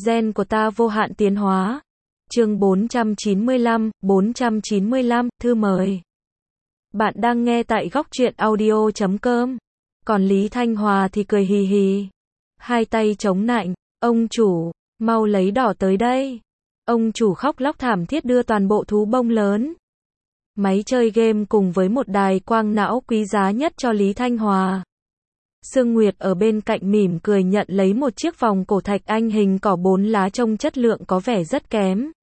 Gen của ta vô hạn tiến hóa. Chương 495, thư mời. Bạn đang nghe tại góc truyện audio.com. Còn Lý Thanh Hòa thì cười hì hì. Hai tay chống nạnh, ông chủ, mau lấy đỏ tới đây. Ông chủ khóc lóc thảm thiết đưa toàn bộ thú bông lớn, máy chơi game cùng với một đài quang não quý giá nhất cho Lý Thanh Hòa. Sương Nguyệt ở bên cạnh mỉm cười nhận lấy một chiếc vòng cổ thạch anh hình cỏ 4 lá trông chất lượng có vẻ rất kém,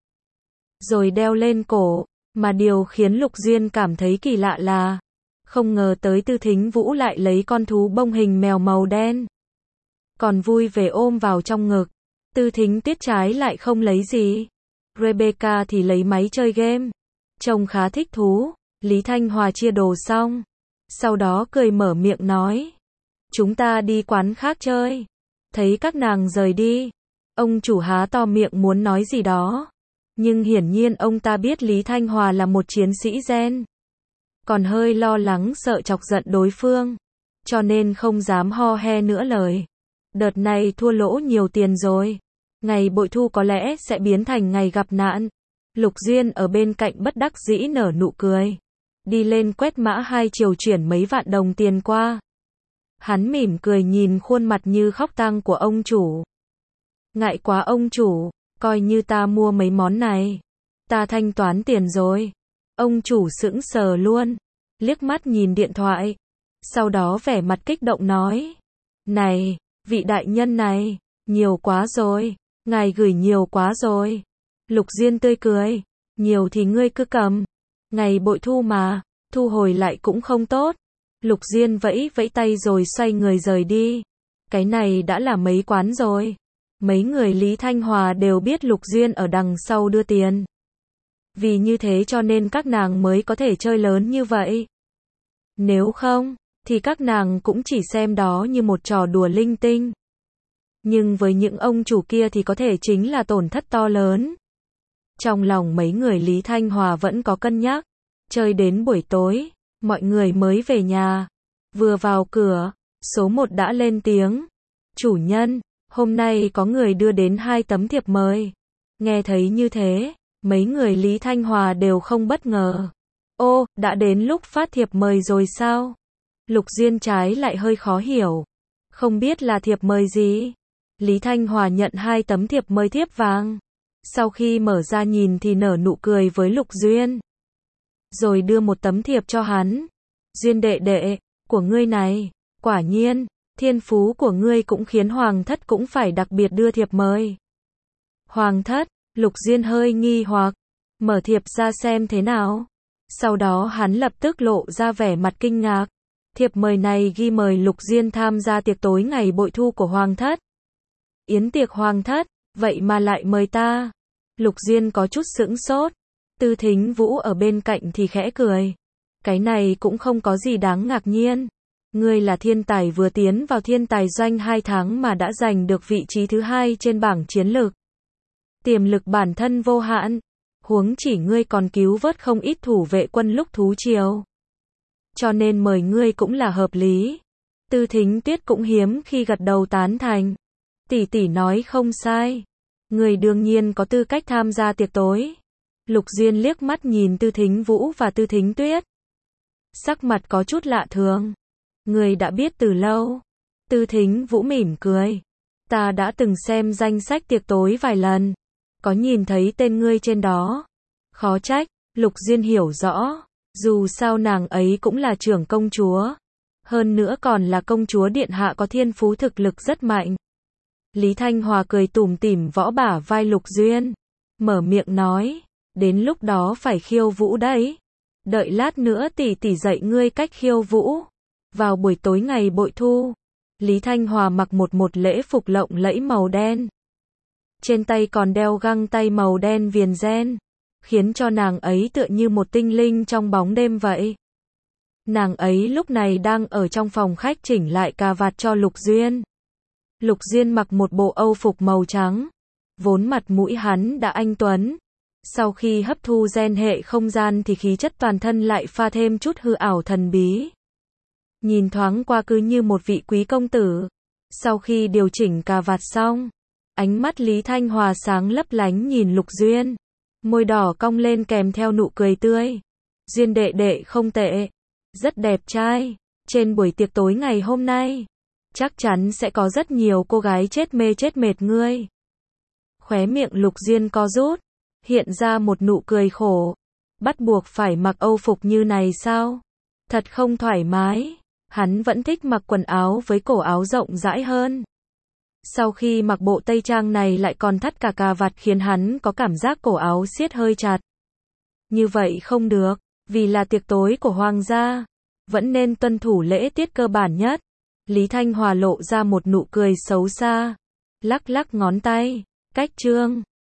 rồi đeo lên cổ. Mà điều khiến Lục Duyên cảm thấy kỳ lạ là, không ngờ tới Tư Thính Vũ lại lấy con thú bông hình mèo màu đen, còn vui vẻ ôm vào trong ngực. Tư Thính Tuyết trái lại không lấy gì. Rebecca thì lấy máy chơi game, trông khá thích thú. Lý Thanh Hòa chia đồ xong, sau đó cười mở miệng nói, chúng ta đi quán khác chơi. Thấy các nàng rời đi, ông chủ há to miệng muốn nói gì đó, nhưng hiển nhiên ông ta biết Lý Thanh Hòa là một chiến sĩ gen, còn hơi lo lắng sợ chọc giận đối phương, cho nên không dám ho he nữa lời. Đợt này thua lỗ nhiều tiền rồi, ngày bội thu có lẽ sẽ biến thành ngày gặp nạn. Lục Duyên ở bên cạnh bất đắc dĩ nở nụ cười, đi lên quét mã 2 chiều chuyển mấy vạn đồng tiền qua. Hắn mỉm cười nhìn khuôn mặt như khóc tang của ông chủ. Ngại quá ông chủ, coi như ta mua mấy món này, ta thanh toán tiền rồi. Ông chủ sững sờ luôn, liếc mắt nhìn điện thoại, sau đó vẻ mặt kích động nói, này, vị đại nhân này, nhiều quá rồi, ngài gửi nhiều quá rồi. Lục Duyên tươi cười, nhiều thì ngươi cứ cầm, ngày bội thu mà, thu hồi lại cũng không tốt. Lục Duyên vẫy vẫy tay rồi xoay người rời đi. Cái này đã là mấy quán rồi. Mấy người Lý Thanh Hòa đều biết Lục Duyên ở đằng sau đưa tiền, vì như thế cho nên các nàng mới có thể chơi lớn như vậy. Nếu không, thì các nàng cũng chỉ xem đó như một trò đùa linh tinh. Nhưng với những ông chủ kia thì có thể chính là tổn thất to lớn. Trong lòng mấy người Lý Thanh Hòa vẫn có cân nhắc. Chơi đến buổi tối, mọi người mới về nhà. Vừa vào cửa, số 1 đã lên tiếng. Chủ nhân, hôm nay có người đưa đến 2 tấm thiệp mời. Nghe thấy như thế, mấy người Lý Thanh Hòa đều không bất ngờ. Ô, đã đến lúc phát thiệp mời rồi sao? Lục Duyên trái lại hơi khó hiểu. Không biết là thiệp mời gì? Lý Thanh Hòa nhận 2 tấm thiệp mời thiếp vàng. Sau khi mở ra nhìn thì nở nụ cười với Lục Duyên, rồi đưa một tấm thiệp cho hắn. Duyên đệ đệ, của ngươi này, quả nhiên, thiên phú của ngươi cũng khiến Hoàng thất cũng phải đặc biệt đưa thiệp mời. Hoàng thất, Lục Duyên hơi nghi hoặc, mở thiệp ra xem thế nào. Sau đó hắn lập tức lộ ra vẻ mặt kinh ngạc. Thiệp mời này ghi mời Lục Duyên tham gia tiệc tối ngày bội thu của Hoàng thất. Yến tiệc Hoàng thất, vậy mà lại mời ta. Lục Duyên có chút sững sốt. Tư Thính Vũ ở bên cạnh thì khẽ cười. Cái này cũng không có gì đáng ngạc nhiên. Ngươi là thiên tài vừa tiến vào thiên tài doanh 2 tháng mà đã giành được vị trí thứ 2 trên bảng chiến lược. Tiềm lực bản thân vô hạn. Huống chỉ ngươi còn cứu vớt không ít thủ vệ quân lúc thú triều, cho nên mời ngươi cũng là hợp lý. Tư Thính Tuyết cũng hiếm khi gật đầu tán thành. Tỷ tỷ nói không sai. Ngươi đương nhiên có tư cách tham gia tiệc tối. Lục Duyên liếc mắt nhìn Tư Thính Vũ và Tư Thính Tuyết, sắc mặt có chút lạ thường. Ngươi đã biết từ lâu. Tư Thính Vũ mỉm cười. Ta đã từng xem danh sách tiệc tối vài lần, có nhìn thấy tên ngươi trên đó. Khó trách. Lục Duyên hiểu rõ. Dù sao nàng ấy cũng là trưởng công chúa, hơn nữa còn là công chúa điện hạ có thiên phú thực lực rất mạnh. Lý Thanh Hòa cười tủm tỉm võ bả vai Lục Duyên, mở miệng nói, đến lúc đó phải khiêu vũ đấy. Đợi lát nữa tỷ tỷ dạy ngươi cách khiêu vũ. Vào buổi tối ngày bội thu, Lý Thanh Hòa mặc một lễ phục lộng lẫy màu đen, trên tay còn đeo găng tay màu đen viền gen, khiến cho nàng ấy tựa như một tinh linh trong bóng đêm vậy. Nàng ấy lúc này đang ở trong phòng khách chỉnh lại cà vạt cho Lục Duyên. Lục Duyên mặc một bộ âu phục màu trắng, vốn mặt mũi hắn đã anh tuấn. Sau khi hấp thu gen hệ không gian thì khí chất toàn thân lại pha thêm chút hư ảo thần bí. Nhìn thoáng qua cứ như một vị quý công tử. Sau khi điều chỉnh cà vạt xong, Ánh mắt Lý Thanh Hòa sáng lấp lánh nhìn Lục Duyên. Môi đỏ cong lên kèm theo nụ cười tươi. Duyên đệ đệ không tệ. Rất đẹp trai. Trên buổi tiệc tối ngày hôm nay, chắc chắn sẽ có rất nhiều cô gái chết mê chết mệt ngươi. Khóe miệng Lục Duyên co rút, hiện ra một nụ cười khổ. Bắt buộc phải mặc âu phục như này sao? Thật không thoải mái. Hắn vẫn thích mặc quần áo với cổ áo rộng rãi hơn. Sau khi mặc bộ tây trang này lại còn thắt cả cà vạt khiến hắn có cảm giác cổ áo siết hơi chặt. Như vậy không được, vì là tiệc tối của hoàng gia, vẫn nên tuân thủ lễ tiết cơ bản nhất. Lý Thanh Hòa lộ ra một nụ cười xấu xa, lắc lắc ngón tay, cách trương.